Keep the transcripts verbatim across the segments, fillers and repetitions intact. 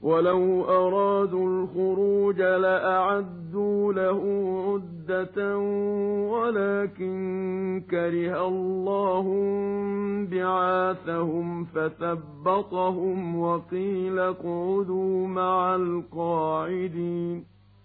وَلَوْ أَرَادُوا الْخُرُوجَ لَأَعَدُّوا لَهُ عُدَّةً وَلَٰكِن كَرِهَ اللَّهُ انبِعَاثَهُمْ فَثَبَّطَهُمْ وَقِيلَ اقْعُدُوا مَعَ الْقَاعِدِينَ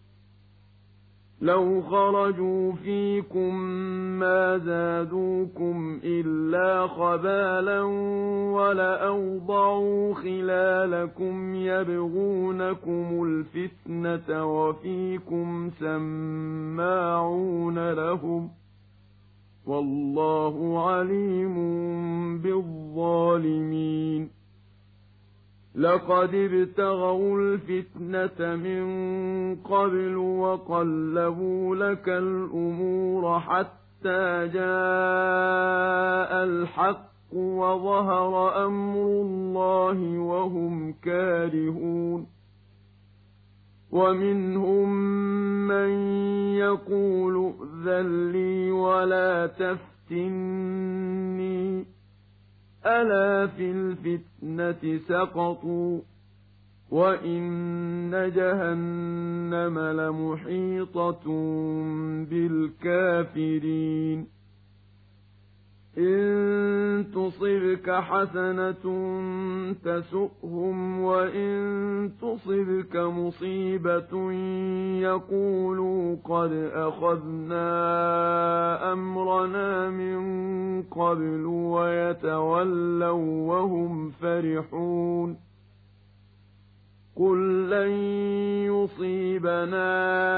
لَوْ خَرَجُوا فِيكُم مَّا زَادُوكُمْ إِلَّا خَبَالًا وَلَأَوْضَعُوا خِلَالَكُمْ يَبْغُونَكُمُ الْفِتْنَةَ وَفِيكُمْ سَمَّاعُونَ لَهُمْ ۗ وَاللَّهُ عَلِيمٌ بِالظَّالِمِينَ لَقَدِ ابْتَغَوُا الْفِتْنَةَ مِن قَبْلُ وَقَلَّبُوا لَكَ الْأُمُورَ حَتَّىٰ جَاءَ الْحَقُّ وَظَهَرَ أَمْرُ اللَّهِ وَهُمْ كَارِهُونَ وَمِنْهُم مَّن يَقُولُ ائْذَن لِّي وَلَا تَفْتِنِّي ۚ أَلَا فِي الْفِتْنَةِ سَقَطُوا وَإِنَّ جَهَنَّمَ لَمُحِيطَةٌ بِالْكَافِرِينَ إِن تُصِبْكَ حَسَنَةٌ تَسُؤْهُمْ وَإِن تُصِبْكَ مُصِيبَةٌ يَقُولُوا قَدْ أَخَذْنَا أَمْرَنَا مِن قَبْلُ وَيَتَوَلَّوا وَّهُمْ فَرِحُونَ قُل لَّن يُصِيبَنَا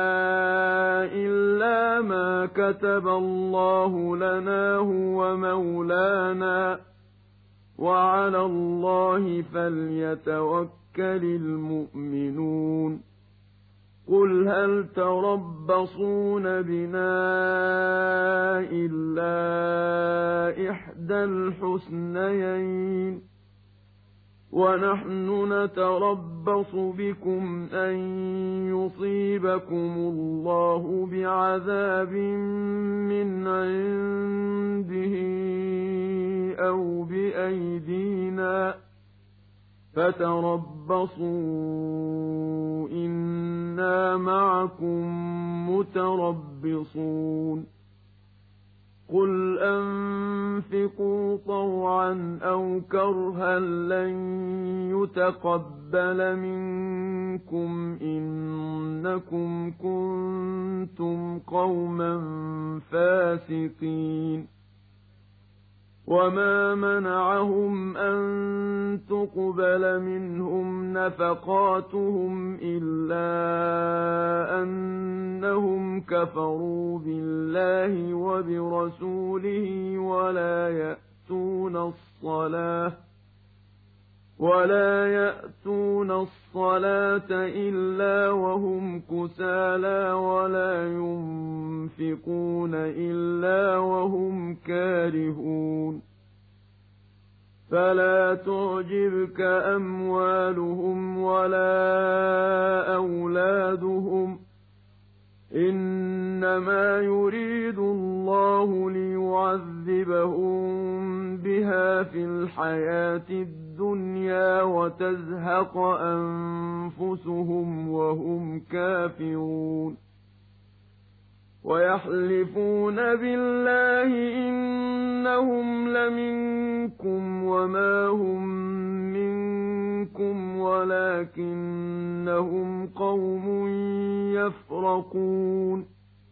إِلَّا مَا كَتَبَ اللَّهُ لَنَا هُوَ مَوْلَانَا ۚ وَعَلَى اللَّهِ فَلْيَتَوَكَّلِ الْمُؤْمِنُونَ قُلْ هَلْ تَرَبَّصُونَ بِنَا إِلَّا إِحْدَى الْحُسْنَيَيْنِ ۖ وَنَحْنُ نَتَرَبَّصُ بِكُمْ أَن يُصِيبَكُمُ اللَّهُ بِعَذَابٍ مِّنْ عِندِهِ أَوْ بِأَيْدِينَا ۖ فَتَرَبَّصُوا إِنَّا مَعَكُم مُّتَرَبِّصُونَ قُلْ أَنفِقُوا طَوْعًا أَوْ كَرْهًا لَّن يُتَقَبَّلَ مِنكُمْ إِنَّكُمْ كُنتُمْ قَوْمًا فَاسِقِينَ وَمَا مَنَعَهُمْ أَن تُقْبَلَ مِنْهُمْ نَفَقَاتُهُمْ إِلَّا أَنَّهُمْ كَفَرُوا بِاللَّهِ وَبِرَسُولِهِ وَلَا يَأْتُونَ الصَّلَاةَ وَلَا يَأْتُونَ الصَّلَاةَ إِلَّا وَهُمْ كُسَالَىٰ وَلَا يُنفِقُونَ إِلَّا وَهُمْ كَارِهُونَ فَلَا تُعْجِبْكَ أَمْوَالُهُمْ وَلَا أَوْلَادُهُمْ ۚ إِنَّمَا يُرِيدُ اللَّهُ لِيُعَذِّبَهُم بِهَا فِي الْحَيَاةِ الدُّنْيَا وَتَزْهَقَ أَنفُسُهُمْ وَهُمْ كَافِرُونَ وَيَحْلِفُونَ بِاللَّهِ إِنَّهُمْ لَمِنكُمْ وَمَا هُم مِّنكُمْ وَلَٰكِنَّهُمْ قَوْمٌ يَفْرَقُونَ